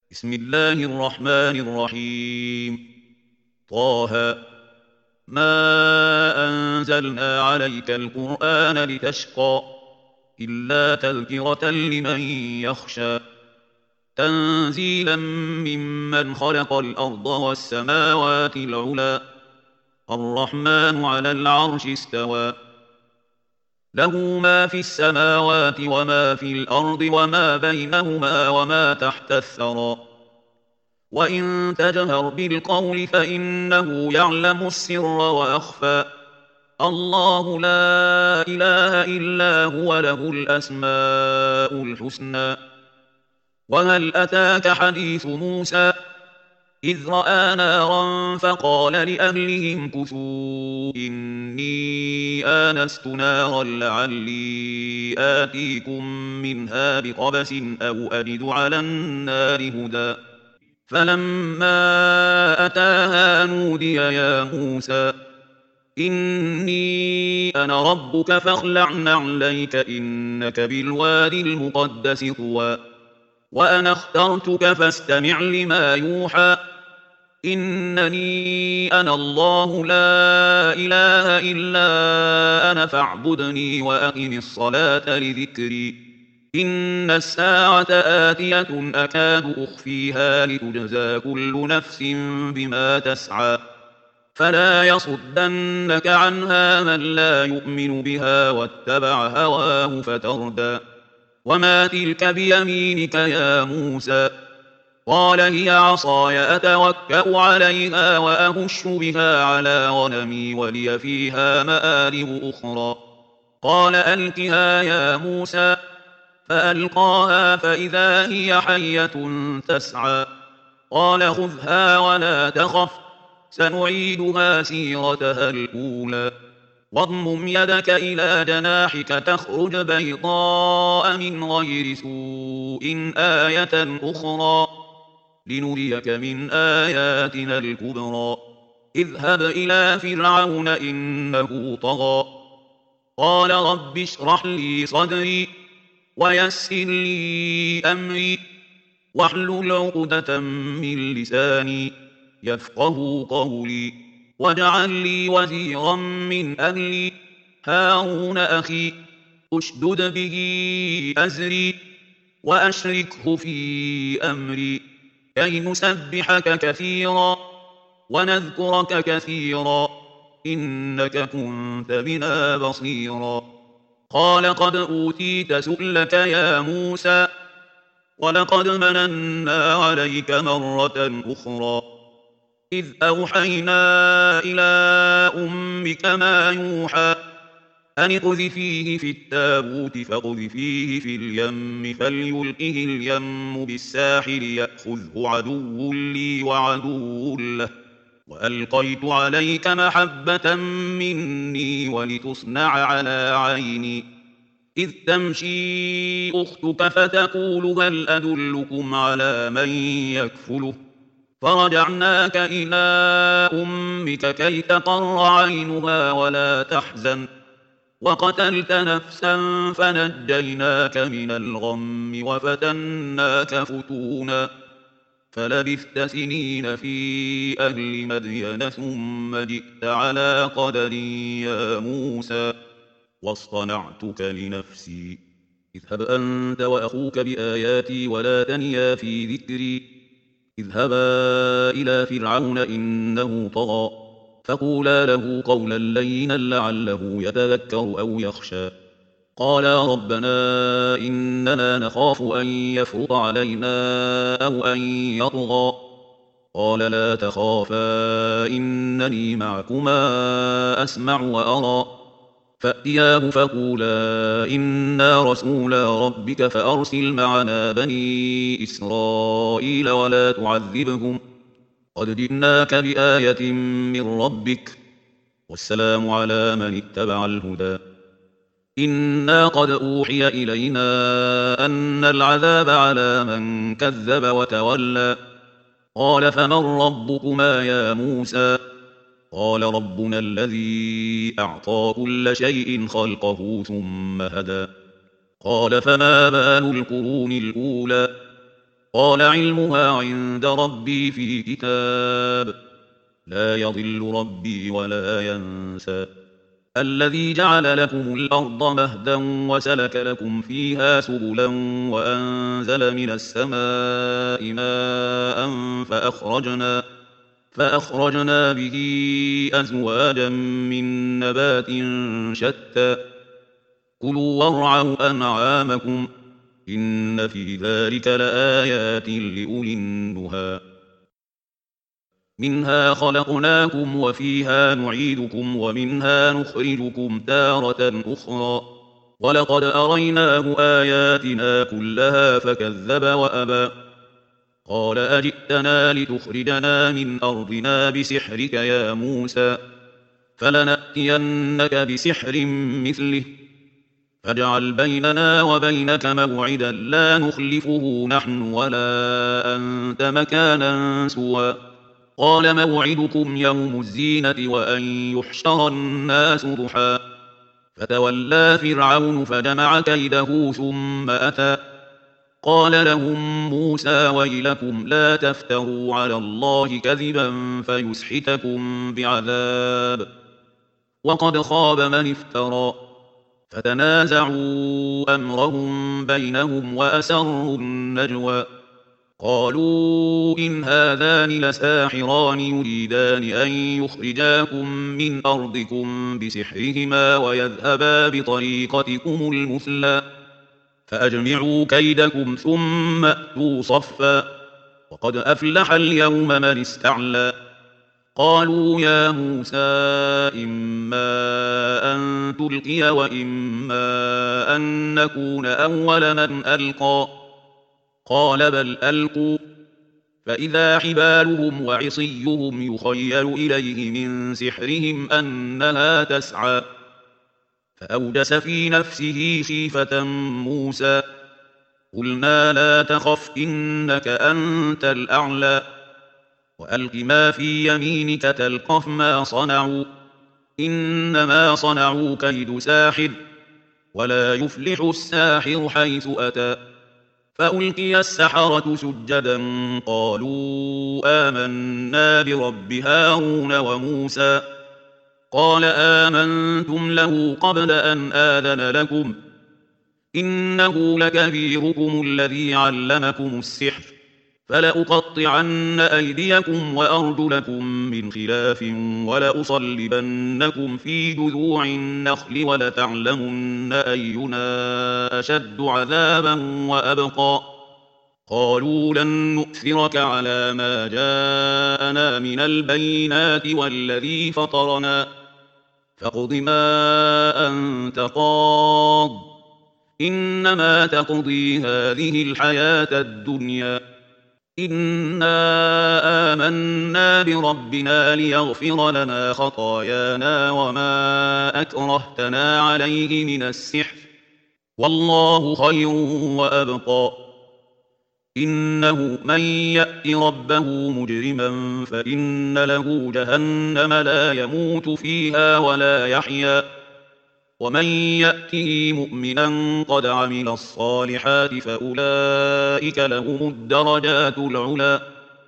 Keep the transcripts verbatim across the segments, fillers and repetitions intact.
بسم الله الرحمن الرحيم. طه. ما أنزلنا عليك القرآن لتشقى إلا تذكرة لمن يخشى تنزيلا ممن خلق الأرض والسماوات العلى الرحمن على العرش استوى له ما في السماوات وما في الأرض وما بينهما وما تحت الثرى وإن تجهر بالقول فإنه يعلم السر وأخفى الله لا إله إلا هو له الأسماء الحسنى وهل أتاك حديث موسى إذ رأى نارا فقال لأهلهم كثوا إني آنست نارا لعلي آتيكم منها بقبس أو أجد على النار هدى فلما أتاها نودي يا موسى إني أنا ربك فاخلع نعليك إنك بالوادي المقدس طوى وأنا اخترتك فاستمع لما يوحى إنني أنا الله لا إله إلا أنا فاعبدني وأقم الصلاة لذكري إن الساعة آتية أكاد أخفيها لتجزى كل نفس بما تسعى فلا يصدنك عنها من لا يؤمن بها واتبع هواه فتردى وما تلك بيمينك يا موسى قال هي عصاي أتوكأ عليها وأهش بها على غنمي ولي فيها مآرب أخرى قال ألقها يا موسى فألقاها فإذا هي حية تسعى قال خذها ولا تخف سنعيدها سيرتها الأولى واضمم يدك إلى جناحك تخرج بيضاء من غير سوء آية أخرى لنريك من آياتنا الكبرى اذهب إلى فرعون إنه طغى قال رب اشرح لي صدري ويسر لي أمري واحلل عقدة من لساني يفقه قولي واجعل لي وزيرا من أهلي هارون أخي أشدد به أزري وأشركه في أمري كي نسبحك كثيرا ونذكرك كثيرا إنك كنت بنا بصيرا قال قد أوتيت سؤلك يا موسى ولقد مننا عليك مرة أخرى إذ أوحينا إلى أمك ما يوحى أن اقذفيه في التابوت فاقذفيه في اليم فليلقه اليم بالساحل يأخذه عدو لي وعدو له وألقيت عليك محبة مني ولتصنع على عيني إذ تمشي أختك فتقول هل أدلكم على من يكفله فرجعناك إلى أمك كي تقر عينها ولا تحزن وقتلت نفسا فنجيناك من الغم وفتناك فتونا فلبثت سنين في أهل مدين ثم جئت على قدر يا موسى واصطنعتك لنفسي اذهب أنت وأخوك بآياتي ولا تنيا في ذكري اذهبا إلى فرعون إنه طغى فقولا له قولا لينا لعله يتذكر أو يخشى قالا ربنا إننا نخاف أن يفرط علينا أو أن يطغى قال لا تخافا إنني معكما أسمع وأرى فأتياه فقولا إنا رسولا ربك فأرسل معنا بني إسرائيل ولا تعذبهم قد جئناك بآية من ربك والسلام على من اتبع الهدى إنا قد أوحي إلينا أن العذاب على من كذب وتولى قال فمن ربكما يا موسى قال ربنا الذي أعطى كل شيء خلقه ثم هدى قال فما بال القرون الأولى قال علمها عند ربي في كتاب لا يضل ربي ولا ينسى الذي جعل لكم الأرض مهدا وسلك لكم فيها سبلا وأنزل من السماء ماء فأخرجنا, فأخرجنا به أزواجا من نبات شتى كلوا وارعوا أنعامكم إن في ذلك لآيات لأولي النهى منها خلقناكم وفيها نعيدكم ومنها نخرجكم تارة أخرى ولقد أريناه آياتنا كلها فكذب وأبى قال أجئتنا لتخرجنا من أرضنا بسحرك يا موسى فلنأتينك بسحر مثله فاجعل بيننا وبينك موعدا لا نخلفه نحن ولا أنت مكانا سوى قال موعدكم يوم الزينة وأن يحشر الناس ضحى فتولى فرعون فجمع كيده ثم أتى قال لهم موسى ويلكم لا تفتروا على الله كذبا فيسحتكم بعذاب وقد خاب من افترى فتنازعوا أمرهم بينهم وأسروا النجوى قالوا إن هذان لساحران يريدان أن يخرجاكم من أرضكم بسحرهما ويذهبا بطريقتكم المثلى فأجمعوا كيدكم ثم أتوا صفا وقد أفلح اليوم من استعلى قالوا يا موسى إما أن تلقي وإما أن نكون أول من ألقى قال بل ألقوا فإذا حبالهم وعصيهم يخيل إليه من سحرهم أنها تسعى فأوجس في نفسه خيفة موسى قلنا لا تخف إنك أنت الأعلى وألق ما في يمينك تلقف ما صنعوا إنما صنعوا كيد ساحر ولا يفلح الساحر حيث أتى فألقي السحرة سجدا قالوا آمنا برب هارون وموسى قال آمنتم له قبل أن آذن لكم إنه لكبيركم الذي علمكم السحر فلأقطعن أيديكم وأرجلكم من خلاف ولأصلبنكم في جذوع النخل ولتعلمن أينا أشد عذابا وأبقى قالوا لن نؤثرك على ما جاءنا من البينات والذي فطرنا فاقض ما أنت قاض إنما تقضي هذه الحياة الدنيا إنا آمنا بربنا ليغفر لنا خطايانا وما أكرهتنا عليه من السحر والله خير وأبقى إنه من يأت ربه مجرما فإن له جهنم لا يموت فيها ولا يحيا ومن يأته مؤمنا قد عمل الصالحات فأولئك لهم الدرجات العلى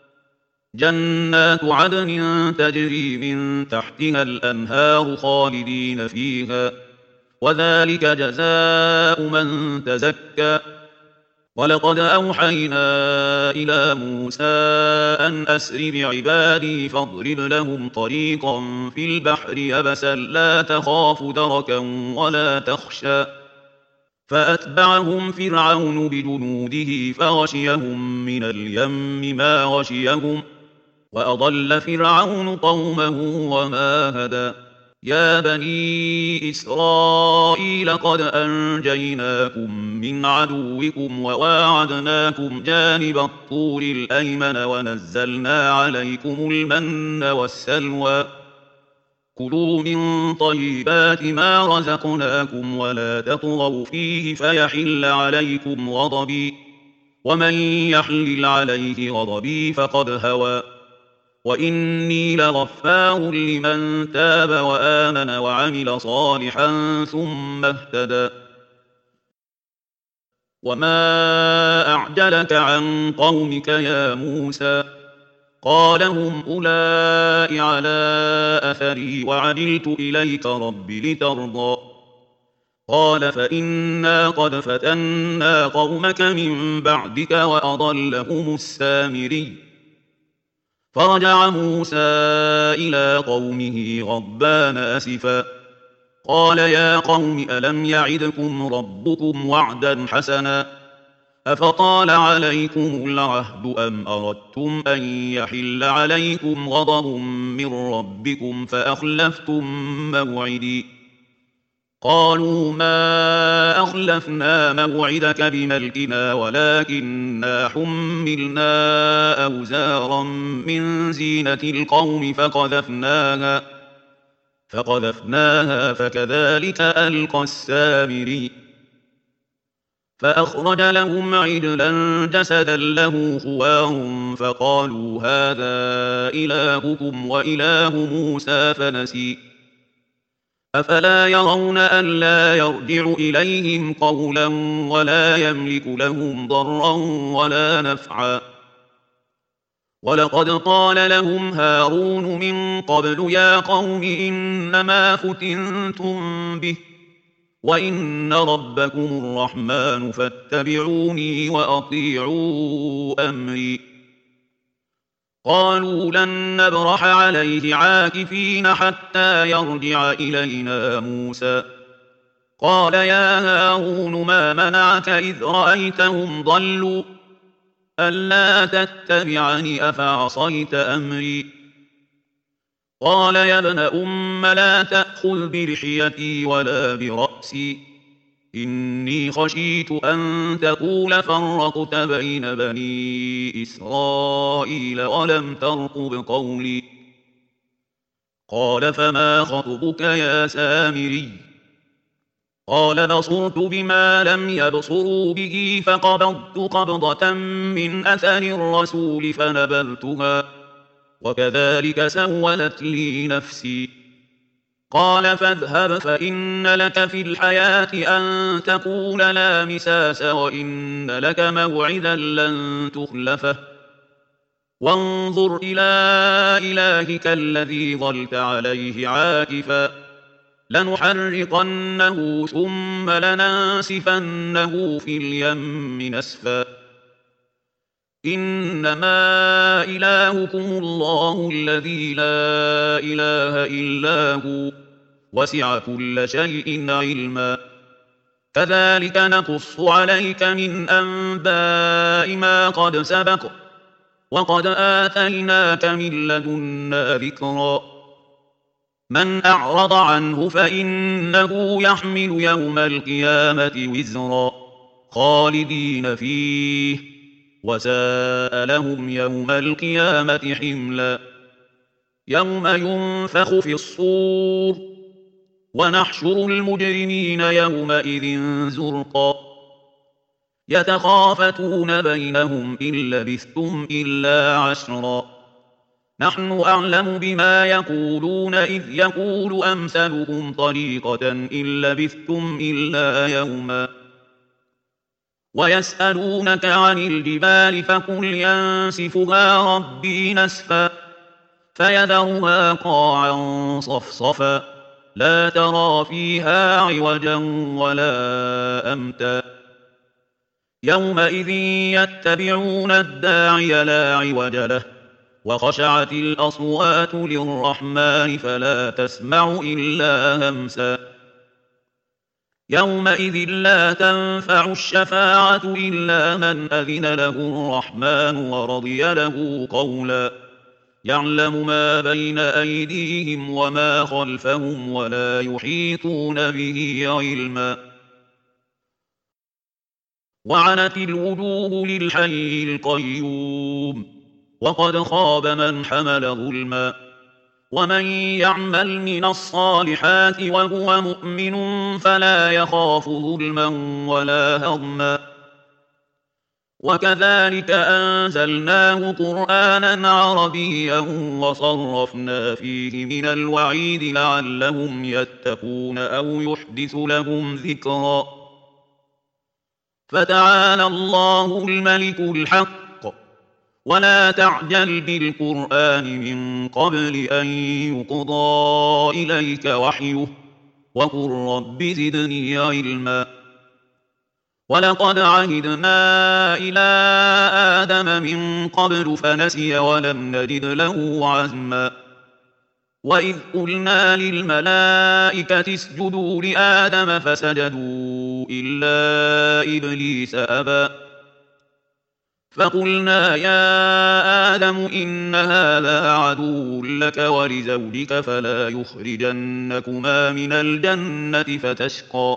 جنات عدن تجري من تحتها الأنهار خالدين فيها وذلك جزاء من تزكى ولقد أوحينا إلى موسى أن أسر بعبادي فاضرب لهم طريقا في البحر يبسا لا تخاف دركا ولا تخشى فأتبعهم فرعون بجنوده فغشيهم من اليم ما غشيهم وأضل فرعون قومه وما هدى يا بني إسرائيل قد أنجيناكم من عدوكم وواعدناكم جانب الطور الأيمن ونزلنا عليكم المن والسلوى كلوا من طيبات ما رزقناكم ولا تطغوا فيه فيحل عليكم غضبي ومن يحلل عليه غضبي فقد هوى وإني لغفار لمن تاب وآمن وعمل صالحا ثم اهتدى وما أعجلك عن قومك يا موسى قال هم أولئك على أثري وعجلت إليك رب لترضى قال فإنا قد فتنا قومك من بعدك وأضلهم السامري فرجع موسى إلى قومه غضبان أسفا قال يا قوم ألم يعدكم ربكم وعدا حسنا أفطال عليكم العهد أم أردتم أن يحل عليكم غضب من ربكم فأخلفتم موعدي قالوا ما أخلفنا موعدك بملكنا ولكننا حملنا أوزارا من زينة القوم فقذفناها فقذفناها فكذلك ألقى السامري فأخرج لهم عجلا جسدا له خوار فقالوا هذا إلهكم وإله موسى فنسي أفلا يرون ألا يرجع إليهم قولا ولا يملك لهم ضرا ولا نفعا ولقد قال لهم هارون من قبل يا قوم إنما فتنتم به وإن ربكم الرحمن فاتبعوني وأطيعوا أمري قالوا لن نبرح عليه عاكفين حتى يرجع إلينا موسى قال يا هارون ما منعك إذ رأيتهم ضلوا ألا تتبعني أفعصيت أمري قال يا ابن أم لا تأخذ بلحيتي ولا برأسي إني خشيت أن تقول فرقت بين بني إسرائيل ولم ترقب قولي قال فما خطبك يا سامري قال بصرت بما لم يبصروا به فقبضت قبضة من أثر الرسول فنبذتها وكذلك سولت لي نفسي قال فاذهب فإن لك في الحياة أن تقول لا مساس وإن لك موعدا لن تخلفه وانظر إلى إلهك الذي ظلت عليه عاكفا لنحرقنه ثم لننسفنه في اليم نسفا إنما إلهكم الله الذي لا إله إلا هو وسع كل شيء علما كذلك نقص عليك من أنباء ما قد سبق وقد آتيناك من لدنا ذكرا من أعرض عنه فإنه يحمل يوم القيامة وزرا خالدين فيه وساء لهم يوم القيامة حملا يوم ينفخ في الصور ونحشر المجرمين يومئذ زرقا يتخافتون بينهم إن لبثتم إلا عشرا نحن أعلم بما يقولون إذ يقول أمثلهم طريقة إن لبثتم إلا يوما ويسألونك عن الجبال فقل ينسفها ربي نسفا فيذرها قاعا صفصفا لا ترى فيها عوجا ولا أمتا يومئذ يتبعون الداعي لا عوج له وخشعت الأصوات للرحمن فلا تسمع إلا همسا يومئذ لا تنفع الشفاعة إلا من أذن له الرحمن ورضي له قولا يعلم ما بين أيديهم وما خلفهم ولا يحيطون به علما وعنت الوجوه للحي القيوم وقد خاب من حمل ظلما ومن يعمل من الصالحات وهو مؤمن فلا يخاف ظلما ولا هضما وكذلك أنزلناه قرآنا عربيا وصرفنا فيه من الوعيد لعلهم يتقون أو يحدث لهم ذكرا فتعالى الله الملك الحق ولا تعجل بالقرآن من قبل أن يقضى إليك وحيه وقل رب زدني علما ولقد عهدنا إلى آدم من قبل فنسي ولم نجد له عزما وإذ قلنا للملائكة اسجدوا لآدم فسجدوا إلا إبليس أبى فقلنا يا آدم إن هذا عدو لك ولزوجك فلا يخرجنكما من الجنة فتشقى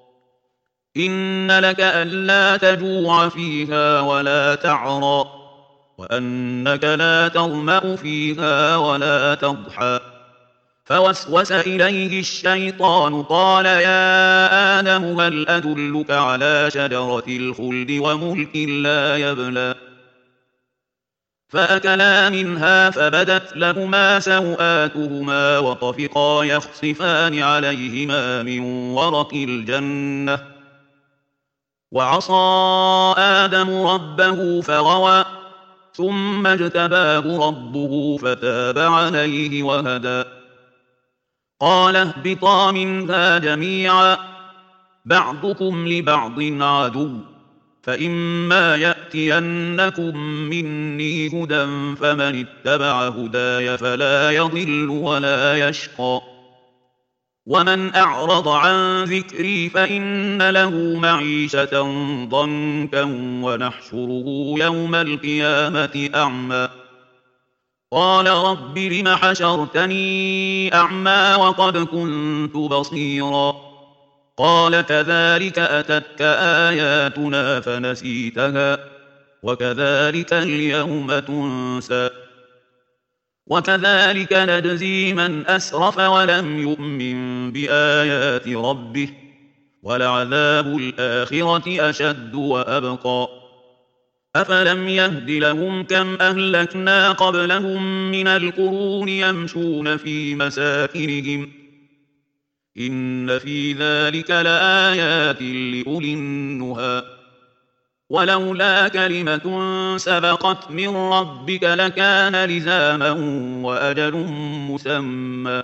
إن لك ألا تجوع فيها ولا تعرى وأنك لا تظمأ فيها ولا تضحى فوسوس إليه الشيطان قال يا آدم هل أدلك على شجرة الخلد وملك لا يبلى فأكلا منها فبدت لهما سوآتهما وطفقا يخصفان عليهما من ورق الجنة وعصى آدم ربه فغوى ثم اجتباه ربه فتاب عليه وهدى قال اهبطا منها جميعا بعضكم لبعض عدو فإما يأتينكم مني هدى فمن اتبع هداي فلا يضل ولا يشقى ومن أعرض عن ذكري فإن له معيشة ضنكا ونحشره يوم القيامة أعمى قال رب لم حشرتني أعمى وقد كنت بصيرا قال كذلك أتتك آياتنا فنسيتها وكذلك اليوم تنسى وكذلك نجزي من أسرف ولم يؤمن بآيات ربه ولعذاب الآخرة أشد وأبقى أفلم يهد لهم كم أهلكنا قبلهم من القرون يمشون في مساكنهم إن في ذلك لآيات لأولي النهى ولولا كلمة سبقت من ربك لكان لزاما وأجل مسمى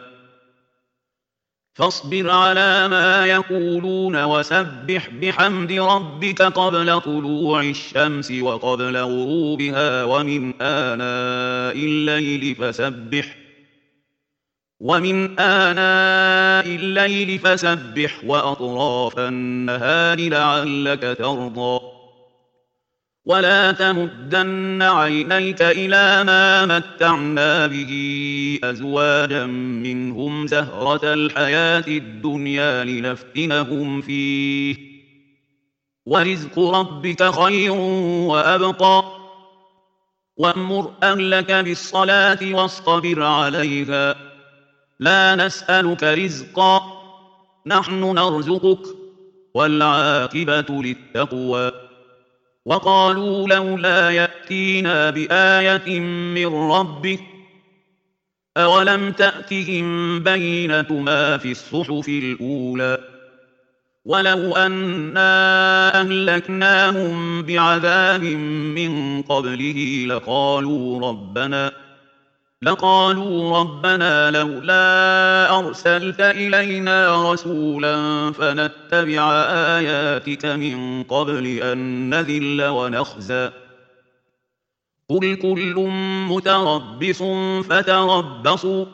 فاصبر على ما يقولون وسبح بحمد ربك قبل طلوع الشمس وقبل غروبها ومن آناء الليل فسبح ومن آناء الليل فسبح وأطراف النهار لعلك ترضى ولا تمدن عينيك إلى ما متعنا به أزواجا منهم زهرة الحياة الدنيا لنفتنهم فيه ورزق ربك خير وأبقى وأمر أهلك بالصلاة واصطبر عليها لا نسألك رزقا نحن نرزقك والعاقبة للتقوى وقالوا لولا يأتينا بآية من ربه أولم تأتهم بينة ما في الصحف الأولى ولو أنا أهلكناهم بعذاب من قبله لقالوا ربنا لقالوا ربنا لولا أرسلت إلينا رسولا فنتبع آياتك من قبل أن نذل ونخزى قل كل متربص فتربصوا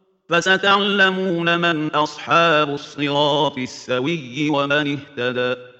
فستعلمون من أصحاب الصراط السوي ومن اهتدى